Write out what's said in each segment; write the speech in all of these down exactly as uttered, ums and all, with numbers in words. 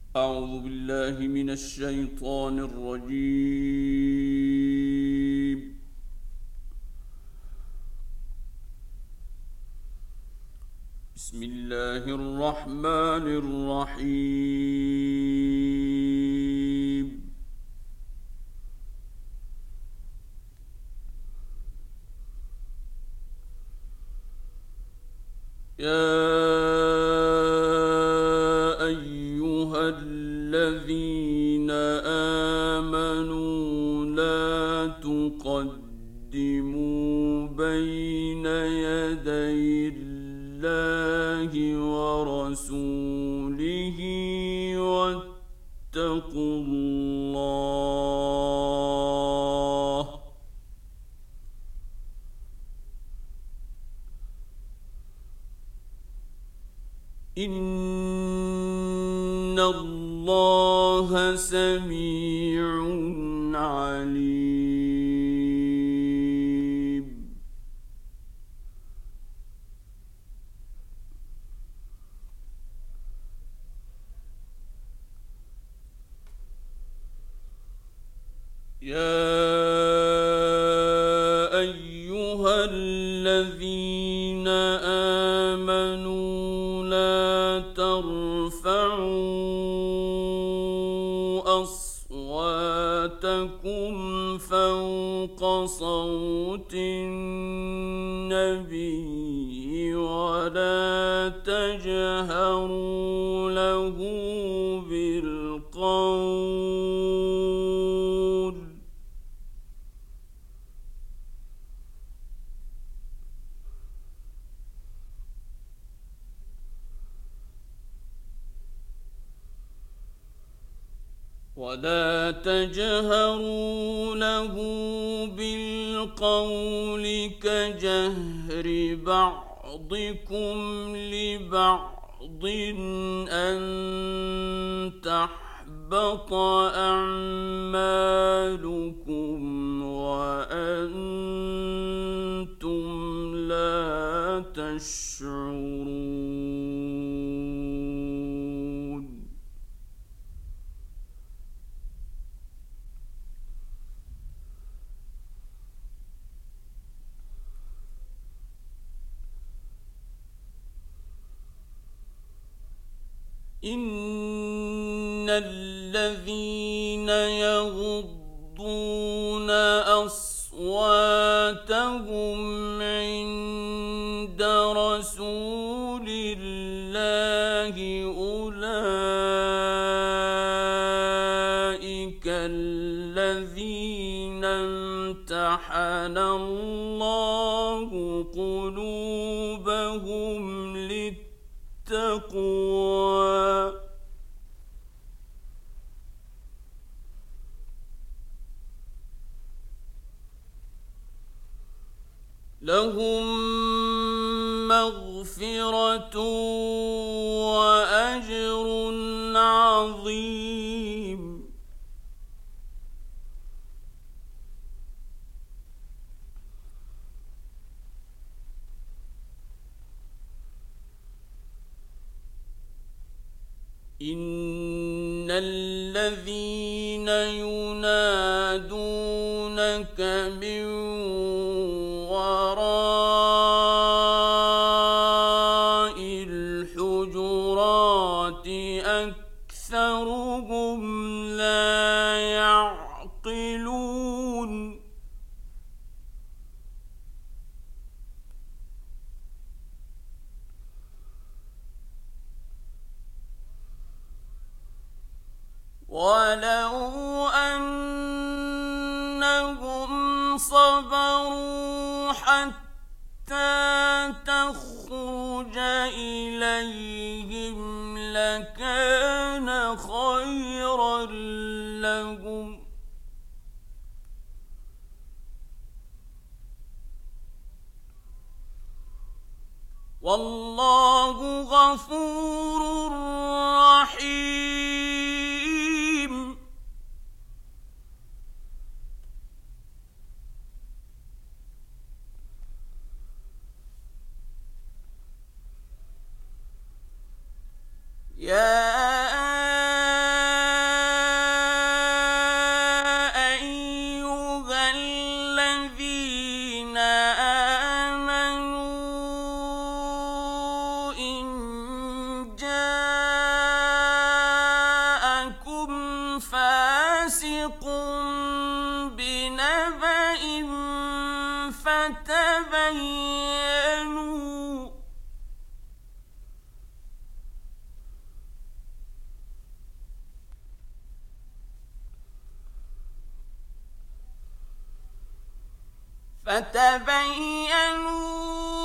أعوذ بالله من الشيطان الرجيم. بسم الله الرحمن الرحيم. يا أيها الذين آمنوا لا تقدموا بين يدي الله ورسوله واتقوا الله إن الله سميع عليم. يا أيها الذين آمنوا لا ترفعوا أصواتكم فوق صوت النبي ولا تجهروا له بالقول ولا تجهروا له بالقول كجهر بعضكم لبعض أن تحبط أعمالكم وأنتم لا تشعرون. إن الذين يغضون أصواتهم عند رسول الله أولئك الذين امتحن الله قلوبهم للتقوى لهم مغفرة وأجر عظيم. إن الذين ينادونك من وراء الحجرات أكثرهم لا يعقلون. ولو أنهم صبروا حتى تخرج إليهم لكان خيرا لهم والله غفور رحيم. يا فتبينوا فتبينوا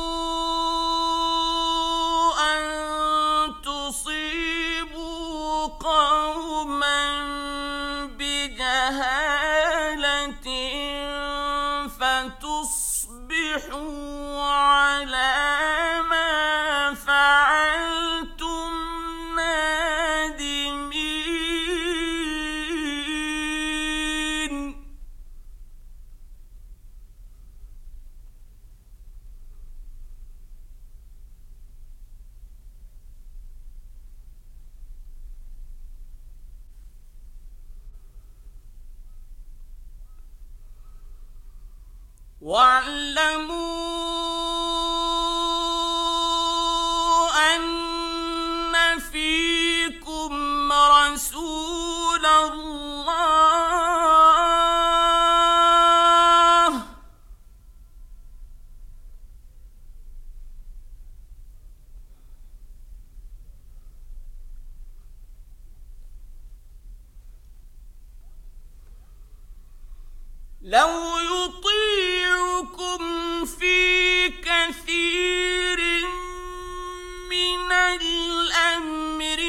أن تصيبوا قوما بجهالة فتصبحوا على ما فعلتم نادمين واعلموا أن فيكم رسول الله لو يطيعكم في كثير من الأمر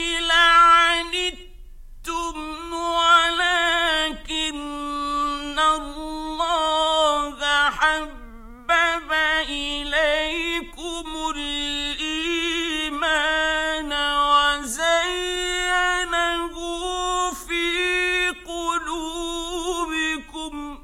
لعنتم ولكن الله حبب إليكم الإيمان وزينه في قلوبكم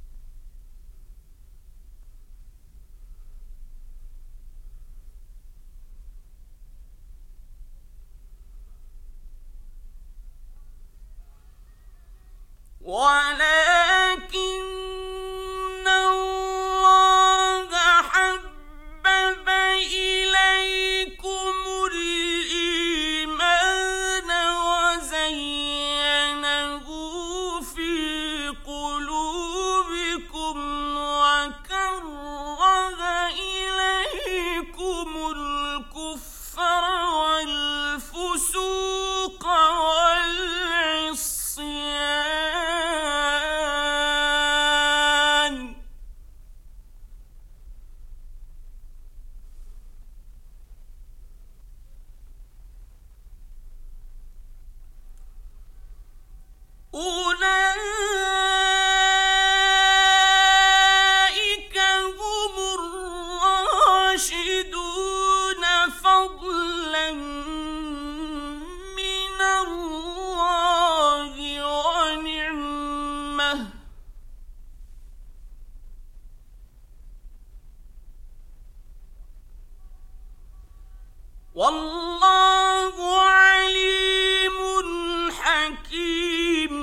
ولكن الله حبب إليكم الإيمان وزينه في قلوبكم وكره إليكم الكفر والفسوق والعصيان أولئك هم الراشدون فضلا من الله ونعمه والله عليم حكيم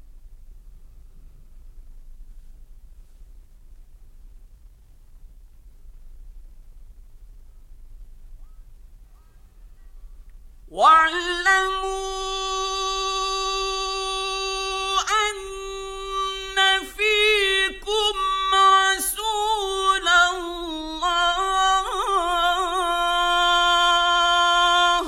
واعلموا أن فيكم رسول الله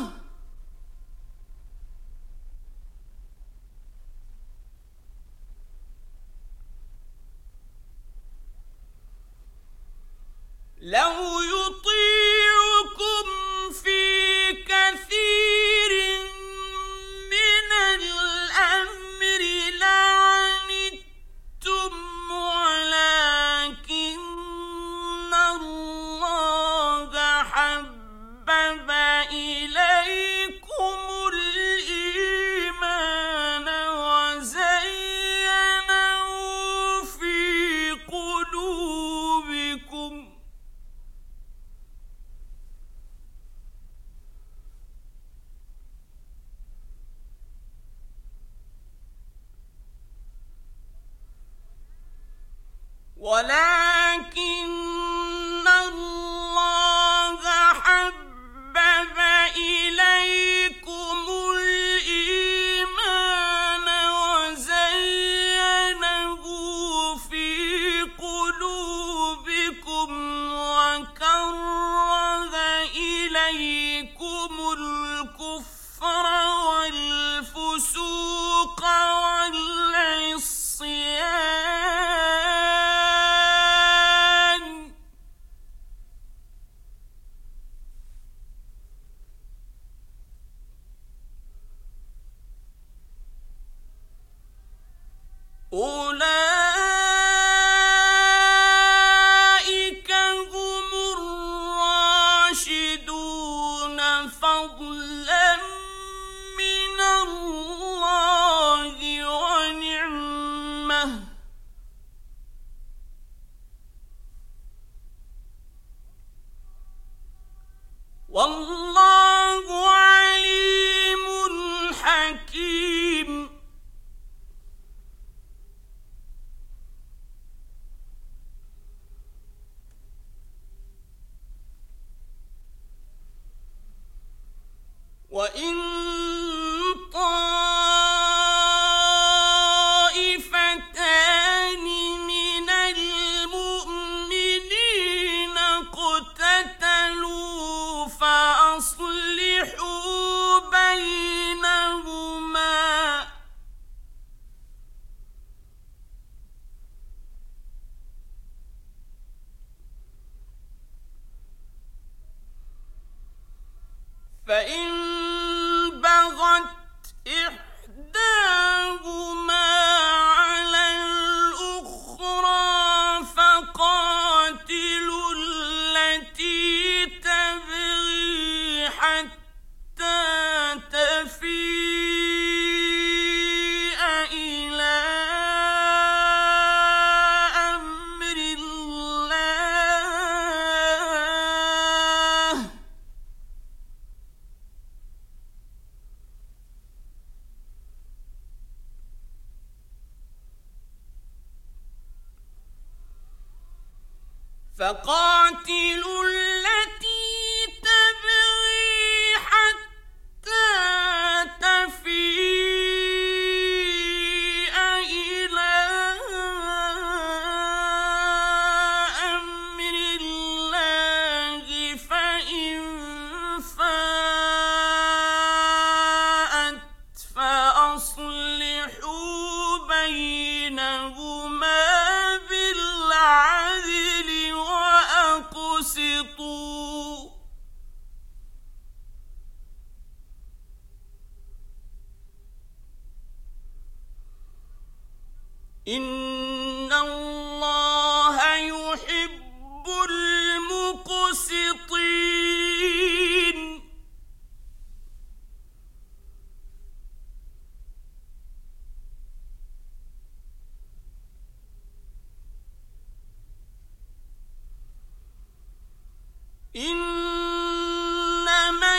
لو يطيعكم في كثير من الأمر لعنتم ولكن الله حبب إليكم الإيمان وزينه في قلوبكم ولكن الله حبب إليكم الإيمان وزينه في قلوبكم أولئك هم الراشدون فضلا من الله ونعمة والله عليم حكيم. وإن طائفتان من المؤمنين اقتتلوا فأصلحوا بينهما فإن بغت إحداهما على الأخرى فقاتلوا التي تبغي حتى تفيء إلى أمر الله فقاتلوا التي تبغي حتى تفيء إلى أمر الله فإن فاءت فأصلحوا بينهما بالعدل وأقسطوا إن الله يحب المقسطين. إنما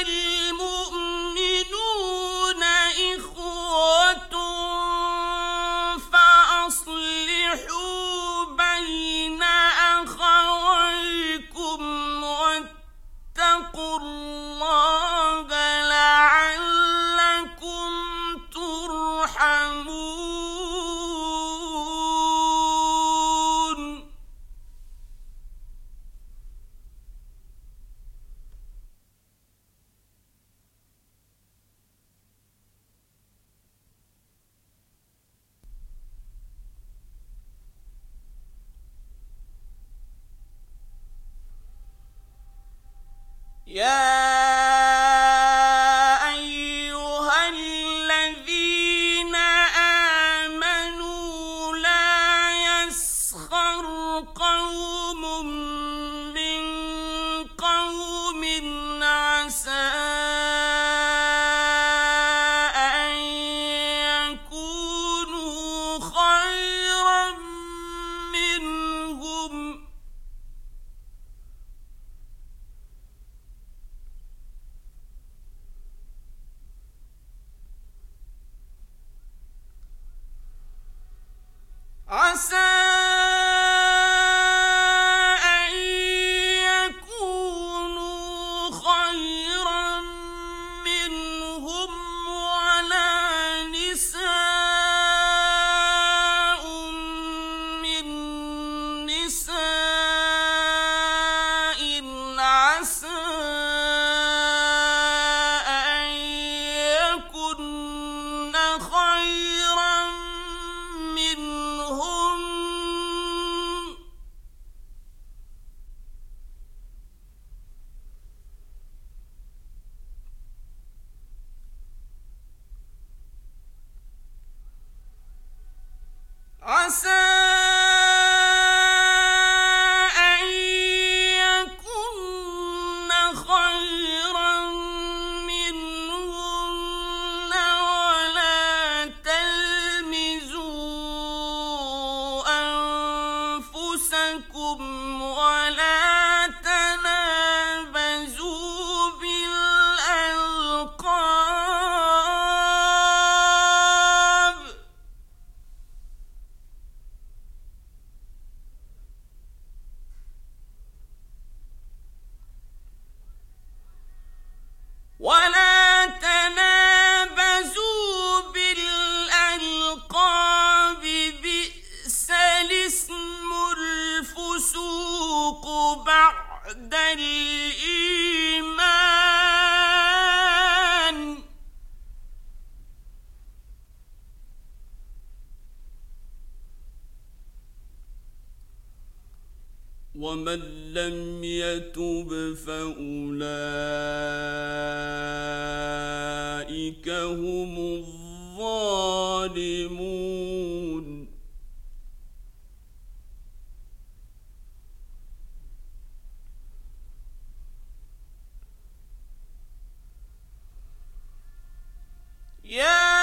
المؤمنون إخوة فأصلحوا بين أخويكم واتقوا الله لعلكم ترحمون. يا أيها الذين آمنوا لا يسخر قوم من قوم عسى أن يكونوا خيرا منهم ومن لم يتب فأولئك هم الظالمون. يا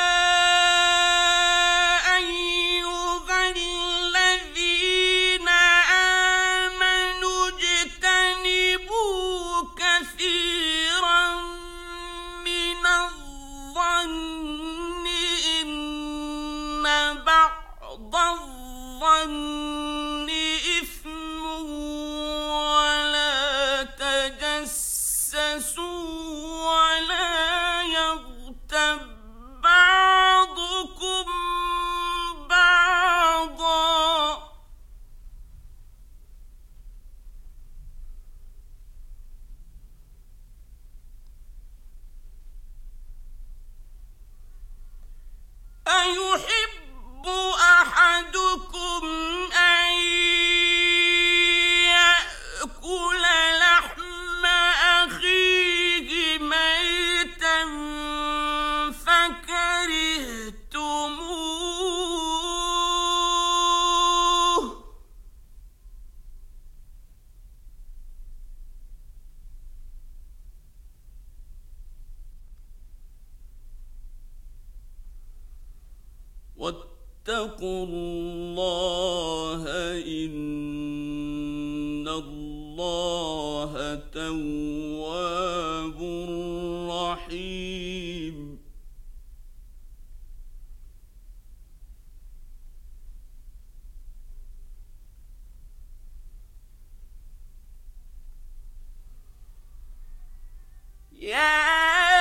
أيحب أحدكم أن يأكل لحم أخيه ميتا فكرهتموه واتقوا الله إن الله تواب رحيم. يا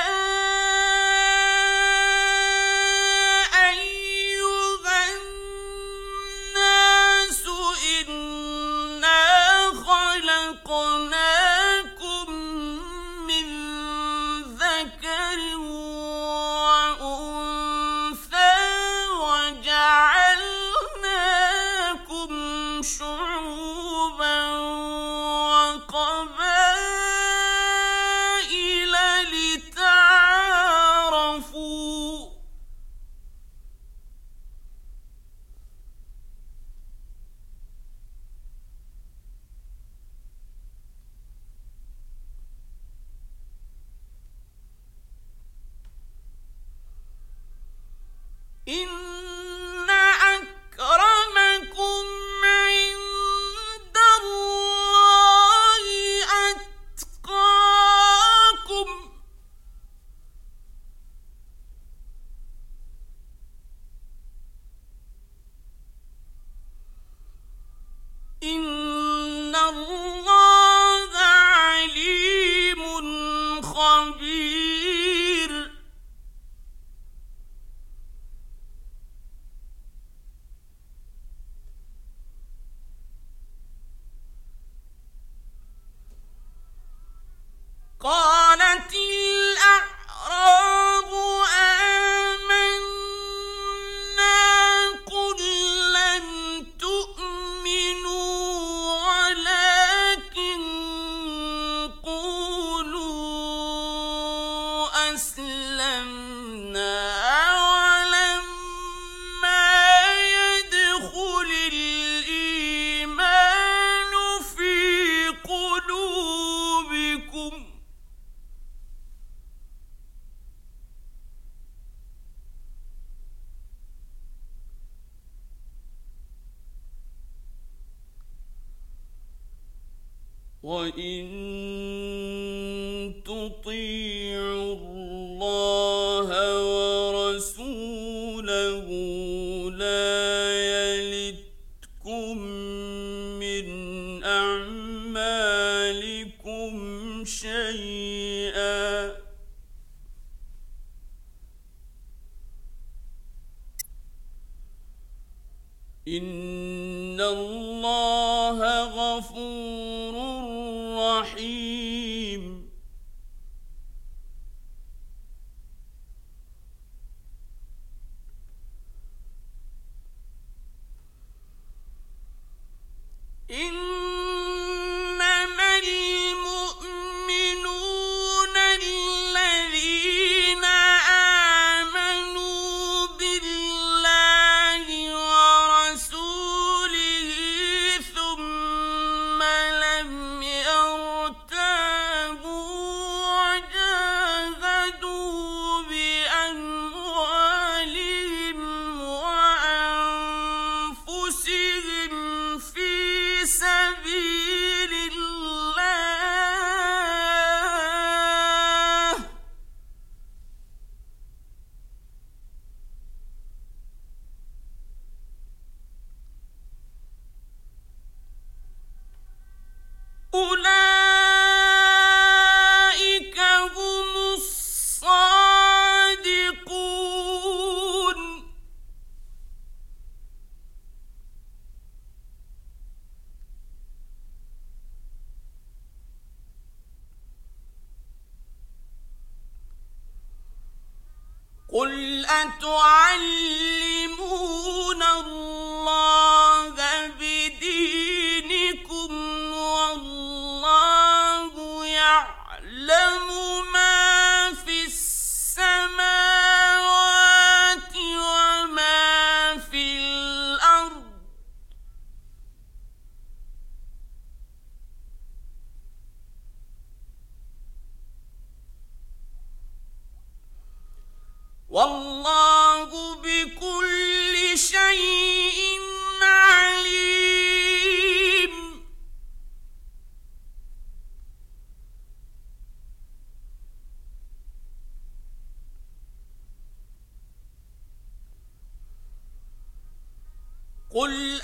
إن أكرمكم عند الله أتقاكم إن الله عليم خبير. قالت الأعراب آمنا قل لم تؤمنوا ولكن قولوا أسلمنا ولما يدخل الإيمان في قلوبكم وإن تطيعوا الله ورسوله لا يلتكم من أعمالكم شيئا إن الله غفور رحيم. إن أولئك هم الصادقون. قل أتعلمون الله بدينكم والله يعلم ما في السماوات وما في الأرض والله بكل شيء عليم. قل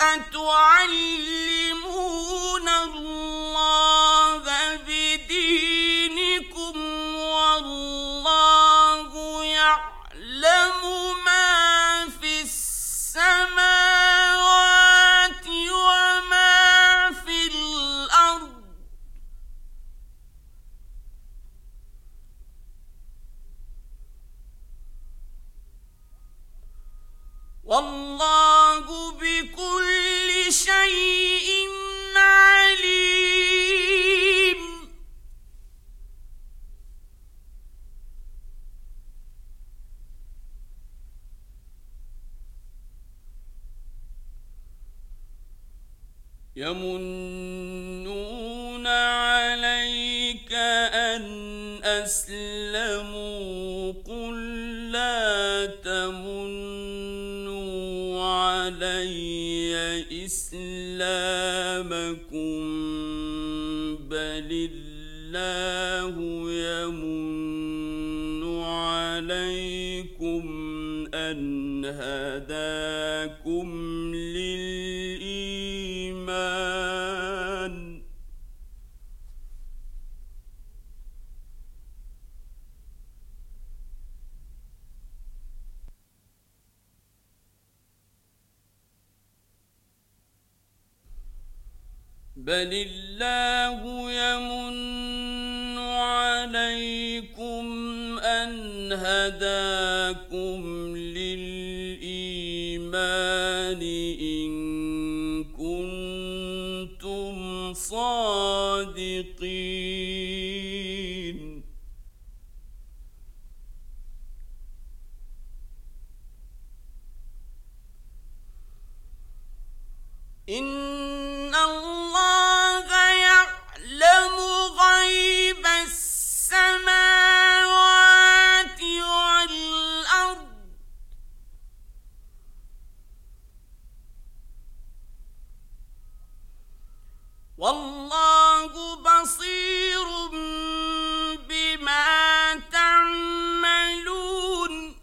أتعلمون الله بدينكم والله يعلم ما في السماوات وما في الأرض والله بكل شيء عليم. يمنون عليك أن أسلموا قل لا تمنوا علي إسلامكم بل الله يمن عليكم أن هداكم للإيمان بل الله يمن عليكم أن هداكم للإيمان إن كنتم صادقين. إن الله يعلم غيب السماوات والأرض والله بصير بما تعملون.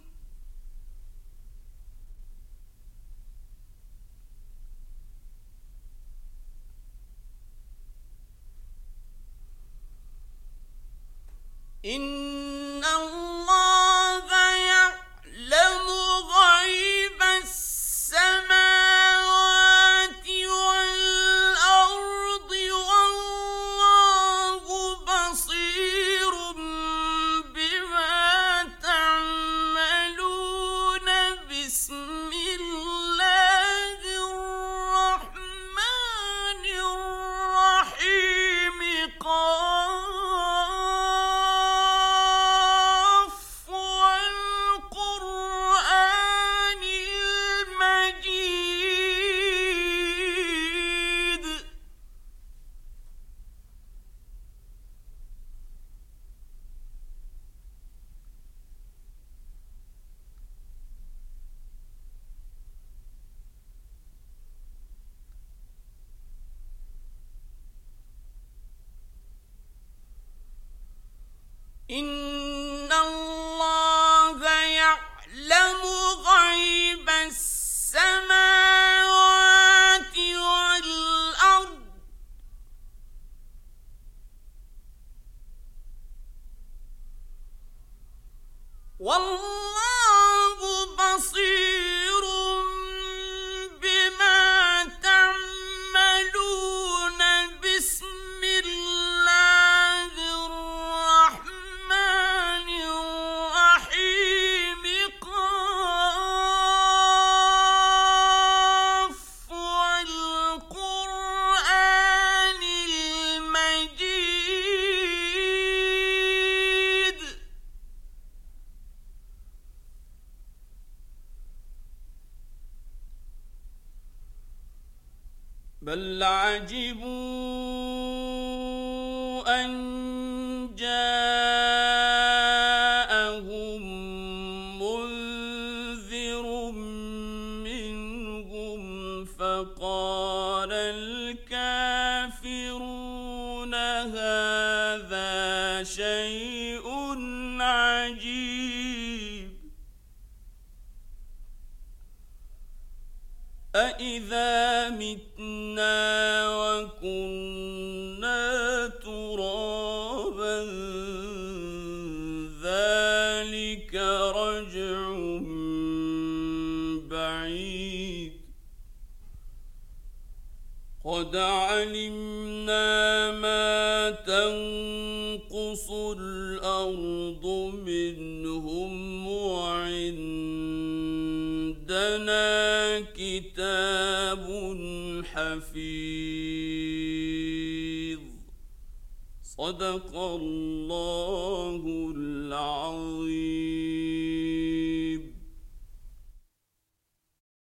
إن الله يعلم غيب السماوات والأرض والله بصير بما تعملون. بسم الله الرحمن الرحيم. قاف والقرآن المجيد. إن الله يعلم غيب السماوات والأرض والله بصير بما تعملون بسم الله الرحمن الرحيم قاف والقرآن المجيد بل عجبوا أن جاءهم منذر منهم فقال الكافرون هذا شيء عجيب أإذا متنا وكنا ترابا ذلك رجع بعيد قد علمنا ما تنقص الأرض منهم وعندنا كتاب حفيظ صدق الله العظيم.